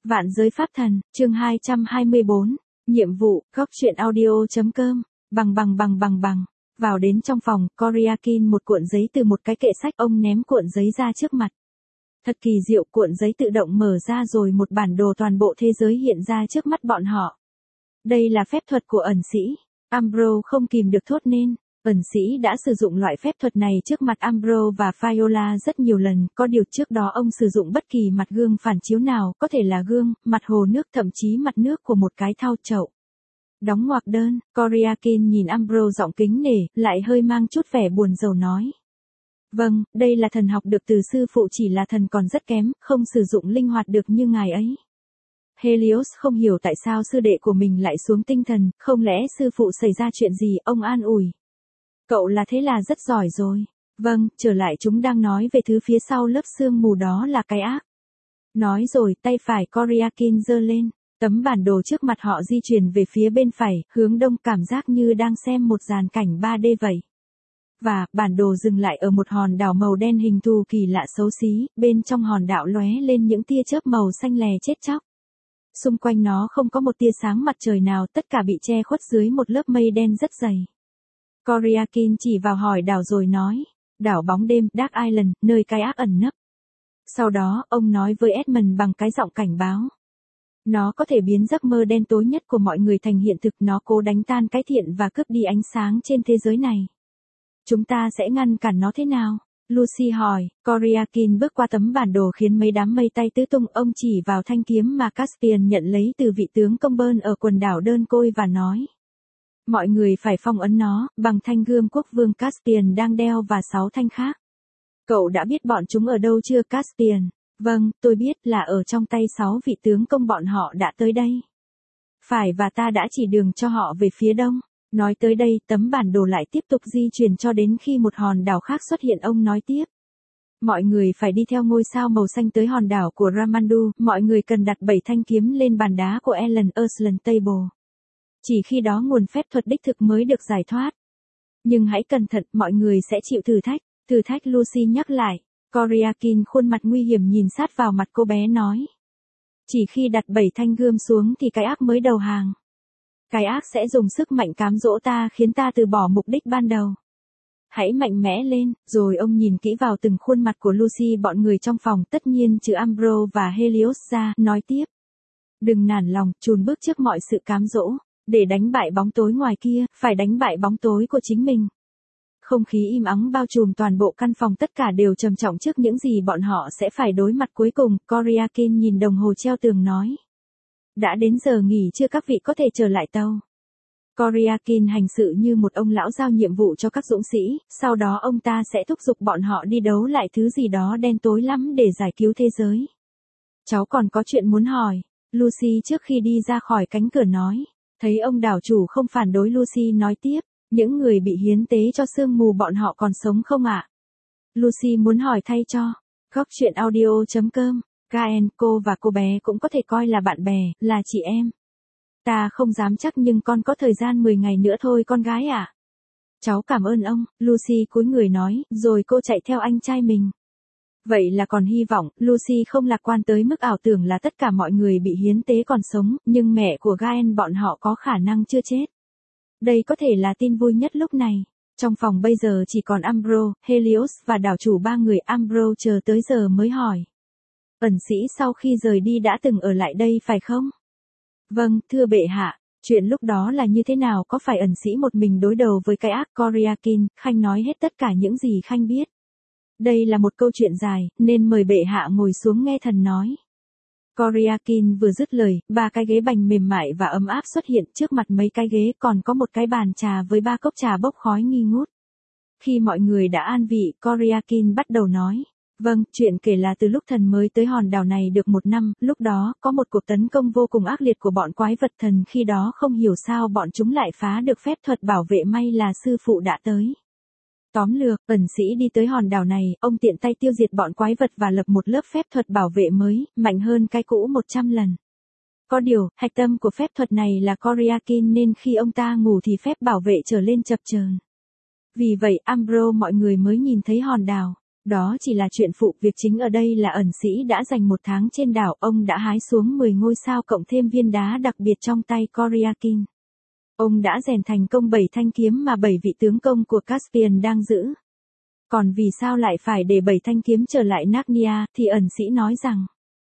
Vạn giới pháp thần, chương 224, nhiệm vụ, góc truyện audio.com, bằng. Vào đến trong phòng, Koryakin một cuộn giấy từ một cái kệ sách, ông ném cuộn giấy ra trước mặt. Thật kỳ diệu, cuộn giấy tự động mở ra rồi một bản đồ toàn bộ thế giới hiện ra trước mắt bọn họ. Đây là phép thuật của ẩn sĩ. Umbro không kìm được thốt nên. Ẩn sĩ đã sử dụng loại phép thuật này trước mặt Umbro và Viola rất nhiều lần, có điều trước đó ông sử dụng bất kỳ mặt gương phản chiếu nào, có thể là gương, mặt hồ nước, thậm chí mặt nước của một cái thau chậu. Đóng ngoặc đơn, Koryakin nhìn Umbro giọng kính nể, lại hơi mang chút vẻ buồn rầu nói. Vâng, đây là thần học được từ sư phụ, chỉ là thần còn rất kém, không sử dụng linh hoạt được như ngài ấy. Helios không hiểu tại sao sư đệ của mình lại xuống tinh thần, không lẽ sư phụ xảy ra chuyện gì, ông an ủi. Cậu là thế là rất giỏi rồi. Vâng, trở lại, chúng đang nói về thứ phía sau lớp sương mù, đó là cái ác. Nói rồi, tay phải Koryakin giơ lên, tấm bản đồ trước mặt họ di chuyển về phía bên phải, hướng đông, cảm giác như đang xem một dàn cảnh 3D vậy. Và, bản đồ dừng lại ở một hòn đảo màu đen hình thù kỳ lạ xấu xí, bên trong hòn đảo lóe lên những tia chớp màu xanh lè chết chóc. Xung quanh nó không có một tia sáng mặt trời nào, tất cả bị che khuất dưới một lớp mây đen rất dày. Koryakin chỉ vào hỏi đảo rồi nói, đảo bóng đêm, Dark Island, nơi cái ác ẩn nấp. Sau đó, ông nói với Edmund bằng cái giọng cảnh báo. Nó có thể biến giấc mơ đen tối nhất của mọi người thành hiện thực, nó cố đánh tan cái thiện và cướp đi ánh sáng trên thế giới này. Chúng ta sẽ ngăn cản nó thế nào? Lucy hỏi. Koryakin bước qua tấm bản đồ khiến mấy đám mây tay tứ tung, ông chỉ vào thanh kiếm mà Caspian nhận lấy từ vị tướng công Bơn ở quần đảo Đơn Côi và nói. Mọi người phải phong ấn nó, bằng thanh gươm quốc vương Caspian đang đeo và 6 thanh khác. Cậu đã biết bọn chúng ở đâu chưa Caspian? Vâng, tôi biết, là ở trong tay 6 vị tướng công, bọn họ đã tới đây. Phải, và ta đã chỉ đường cho họ về phía đông. Nói tới đây, tấm bản đồ lại tiếp tục di chuyển cho đến khi một hòn đảo khác xuất hiện, ông nói tiếp. Mọi người phải đi theo ngôi sao màu xanh tới hòn đảo của Ramandu, mọi người cần đặt 7 thanh kiếm lên bàn đá của Ellen Ersland Table. Chỉ khi đó nguồn phép thuật đích thực mới được giải thoát. Nhưng hãy cẩn thận, mọi người sẽ chịu thử thách Lucy nhắc lại. Koryakin khuôn mặt nguy hiểm nhìn sát vào mặt cô bé nói. Chỉ khi đặt 7 thanh gươm xuống thì cái ác mới đầu hàng. Cái ác sẽ dùng sức mạnh cám dỗ ta, khiến ta từ bỏ mục đích ban đầu. Hãy mạnh mẽ lên, rồi ông nhìn kỹ vào từng khuôn mặt của Lucy, bọn người trong phòng, tất nhiên trừ Umbro và Helios ra, nói tiếp. Đừng nản lòng, chùn bước trước mọi sự cám dỗ. Để đánh bại bóng tối ngoài kia, phải đánh bại bóng tối của chính mình. Không khí im ắng bao trùm toàn bộ căn phòng, tất cả đều trầm trọng trước những gì bọn họ sẽ phải đối mặt cuối cùng. Koryakin nhìn đồng hồ treo tường nói. Đã đến giờ nghỉ chưa, các vị có thể trở lại tàu. Koryakin hành sự như một ông lão giao nhiệm vụ cho các dũng sĩ, sau đó ông ta sẽ thúc giục bọn họ đi đấu lại thứ gì đó đen tối lắm để giải cứu thế giới. Cháu còn có chuyện muốn hỏi. Lucy trước khi đi ra khỏi cánh cửa nói. Thấy ông đảo chủ không phản đối, Lucy nói tiếp, những người bị hiến tế cho sương mù, bọn họ còn sống không ạ? Lucy muốn hỏi thay cho. Góc truyện audio.com, Kaen, cô và cô bé cũng có thể coi là bạn bè, là chị em. Ta không dám chắc, nhưng con có thời gian 10 ngày nữa thôi con gái ạ. Cháu cảm ơn ông, Lucy cúi người nói, rồi cô chạy theo anh trai mình. Vậy là còn hy vọng. Lucy không lạc quan tới mức ảo tưởng là tất cả mọi người bị hiến tế còn sống, nhưng mẹ của Gaen bọn họ có khả năng chưa chết. Đây có thể là tin vui nhất lúc này. Trong phòng bây giờ chỉ còn Umbro, Helios và đảo chủ 3 người. Umbro chờ tới giờ mới hỏi. Ẩn sĩ sau khi rời đi đã từng ở lại đây phải không? Vâng, thưa bệ hạ. Chuyện lúc đó là như thế nào, có phải ẩn sĩ một mình đối đầu với cái ác? Koryakin, Khanh nói hết tất cả những gì Khanh biết. Đây là một câu chuyện dài, nên mời bệ hạ ngồi xuống nghe thần nói. Koryakin vừa dứt lời, 3 cái ghế bành mềm mại và ấm áp xuất hiện trước mặt mấy cái ghế, còn có một cái bàn trà với 3 cốc trà bốc khói nghi ngút. Khi mọi người đã an vị, Koryakin bắt đầu nói. Vâng, chuyện kể là từ lúc thần mới tới hòn đảo này được 1 năm, lúc đó, có một cuộc tấn công vô cùng ác liệt của bọn quái vật thần, khi đó không hiểu sao bọn chúng lại phá được phép thuật bảo vệ, may là sư phụ đã tới. Tóm lược, ẩn sĩ đi tới hòn đảo này, ông tiện tay tiêu diệt bọn quái vật và lập một lớp phép thuật bảo vệ mới, mạnh hơn cái cũ 100 lần. Có điều, hạch tâm của phép thuật này là Koryakin, nên khi ông ta ngủ thì phép bảo vệ trở lên chập chờn. Vì vậy, Umbro mọi người mới nhìn thấy hòn đảo. Đó chỉ là chuyện phụ, việc chính ở đây là ẩn sĩ đã dành 1 tháng trên đảo, ông đã hái xuống 10 ngôi sao cộng thêm viên đá đặc biệt trong tay Koryakin. Ông đã rèn thành công 7 thanh kiếm mà 7 vị tướng công của Caspian đang giữ. Còn vì sao lại phải để 7 thanh kiếm trở lại Narnia, thì ẩn sĩ nói rằng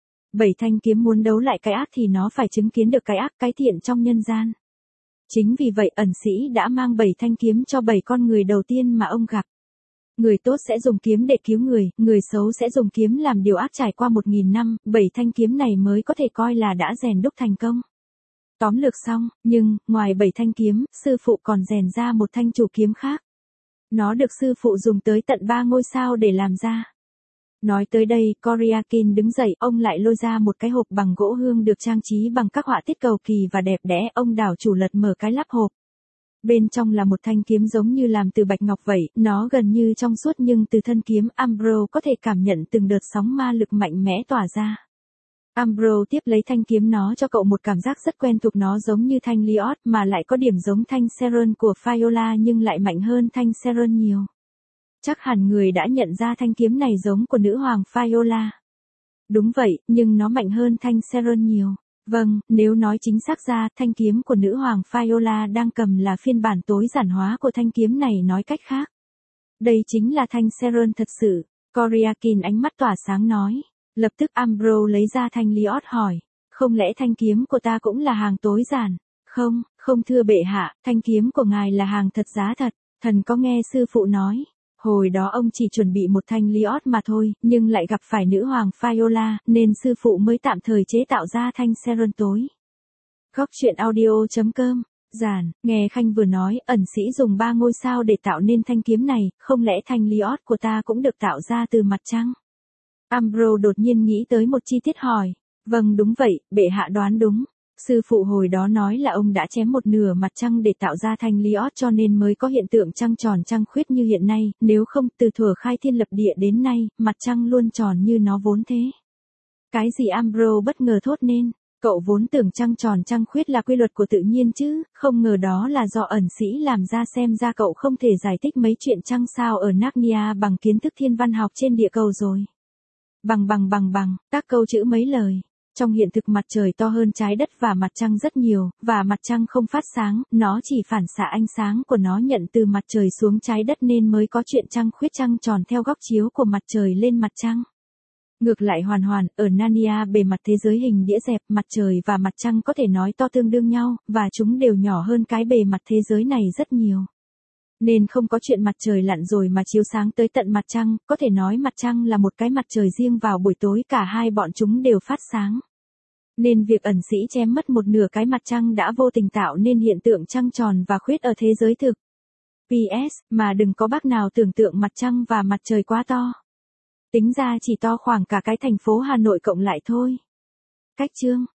7 thanh kiếm muốn đấu lại cái ác thì nó phải chứng kiến được cái ác, cái thiện trong nhân gian. Chính vì vậy ẩn sĩ đã mang 7 thanh kiếm cho 7 con người đầu tiên mà ông gặp. Người tốt sẽ dùng kiếm để cứu người xấu sẽ dùng kiếm làm điều ác. Trải qua 1000 năm, 7 thanh kiếm này mới có thể coi là đã rèn đúc thành công. Tóm lược xong, nhưng, ngoài 7 thanh kiếm, sư phụ còn rèn ra một thanh chủ kiếm khác. Nó được sư phụ dùng tới tận 3 ngôi sao để làm ra. Nói tới đây, Koryakin đứng dậy, ông lại lôi ra một cái hộp bằng gỗ hương được trang trí bằng các họa tiết cầu kỳ và đẹp đẽ, ông đảo chủ lật mở cái lắp hộp. Bên trong là một thanh kiếm giống như làm từ bạch ngọc vậy, nó gần như trong suốt nhưng từ thân kiếm, Ambro có thể cảm nhận từng đợt sóng ma lực mạnh mẽ tỏa ra. Ambro tiếp lấy thanh kiếm, nó cho cậu một cảm giác rất quen thuộc, nó giống như thanh Liot mà lại có điểm giống thanh Seren của Fiola nhưng lại mạnh hơn thanh Seren nhiều. Chắc hẳn người đã nhận ra thanh kiếm này giống của nữ hoàng Fiola. Đúng vậy, nhưng nó mạnh hơn thanh Seren nhiều. Vâng, nếu nói chính xác ra, thanh kiếm của nữ hoàng Fiola đang cầm là phiên bản tối giản hóa của thanh kiếm này, nói cách khác. Đây chính là thanh Seren thật sự. Koryakin ánh mắt tỏa sáng nói. Lập tức Ambro lấy ra thanh Liot hỏi. Không lẽ thanh kiếm của ta cũng là hàng tối giản? Không, không thưa bệ hạ, thanh kiếm của ngài là hàng thật giá thật. Thần có nghe sư phụ nói. Hồi đó ông chỉ chuẩn bị một thanh Liot mà thôi, nhưng lại gặp phải nữ hoàng Fiola, nên sư phụ mới tạm thời chế tạo ra thanh Seren tối. Góc truyện audio.com. Giản, nghe Khanh vừa nói, ẩn sĩ dùng 3 ngôi sao để tạo nên thanh kiếm này, không lẽ thanh Liot của ta cũng được tạo ra từ mặt trăng? Ambro đột nhiên nghĩ tới một chi tiết hỏi. Vâng đúng vậy, bệ hạ đoán đúng. Sư phụ hồi đó nói là ông đã chém một nửa mặt trăng để tạo ra thanh Liot cho nên mới có hiện tượng trăng tròn trăng khuyết như hiện nay, nếu không từ thuở khai thiên lập địa đến nay, mặt trăng luôn tròn như nó vốn thế. Cái gì? Ambro bất ngờ thốt nên, cậu vốn tưởng trăng tròn trăng khuyết là quy luật của tự nhiên chứ, không ngờ đó là do ẩn sĩ làm ra. Xem ra cậu không thể giải thích mấy chuyện trăng sao ở Narnia bằng kiến thức thiên văn học trên địa cầu rồi. Bằng, các câu chữ mấy lời. Trong hiện thực mặt trời to hơn trái đất và mặt trăng rất nhiều, và mặt trăng không phát sáng, nó chỉ phản xạ ánh sáng của nó nhận từ mặt trời xuống trái đất nên mới có chuyện trăng khuyết trăng tròn theo góc chiếu của mặt trời lên mặt trăng. Ngược lại hoàn, ở Narnia bề mặt thế giới hình đĩa dẹp, mặt trời và mặt trăng có thể nói to tương đương nhau, và chúng đều nhỏ hơn cái bề mặt thế giới này rất nhiều. Nên không có chuyện mặt trời lặn rồi mà chiếu sáng tới tận mặt trăng, có thể nói mặt trăng là một cái mặt trời riêng vào buổi tối cả hai bọn chúng đều phát sáng. Nên việc ẩn sĩ chém mất một nửa cái mặt trăng đã vô tình tạo nên hiện tượng trăng tròn và khuyết ở thế giới thực. PS, mà đừng có bác nào tưởng tượng mặt trăng và mặt trời quá to. Tính ra chỉ to khoảng cả cái thành phố Hà Nội cộng lại thôi. Cách chương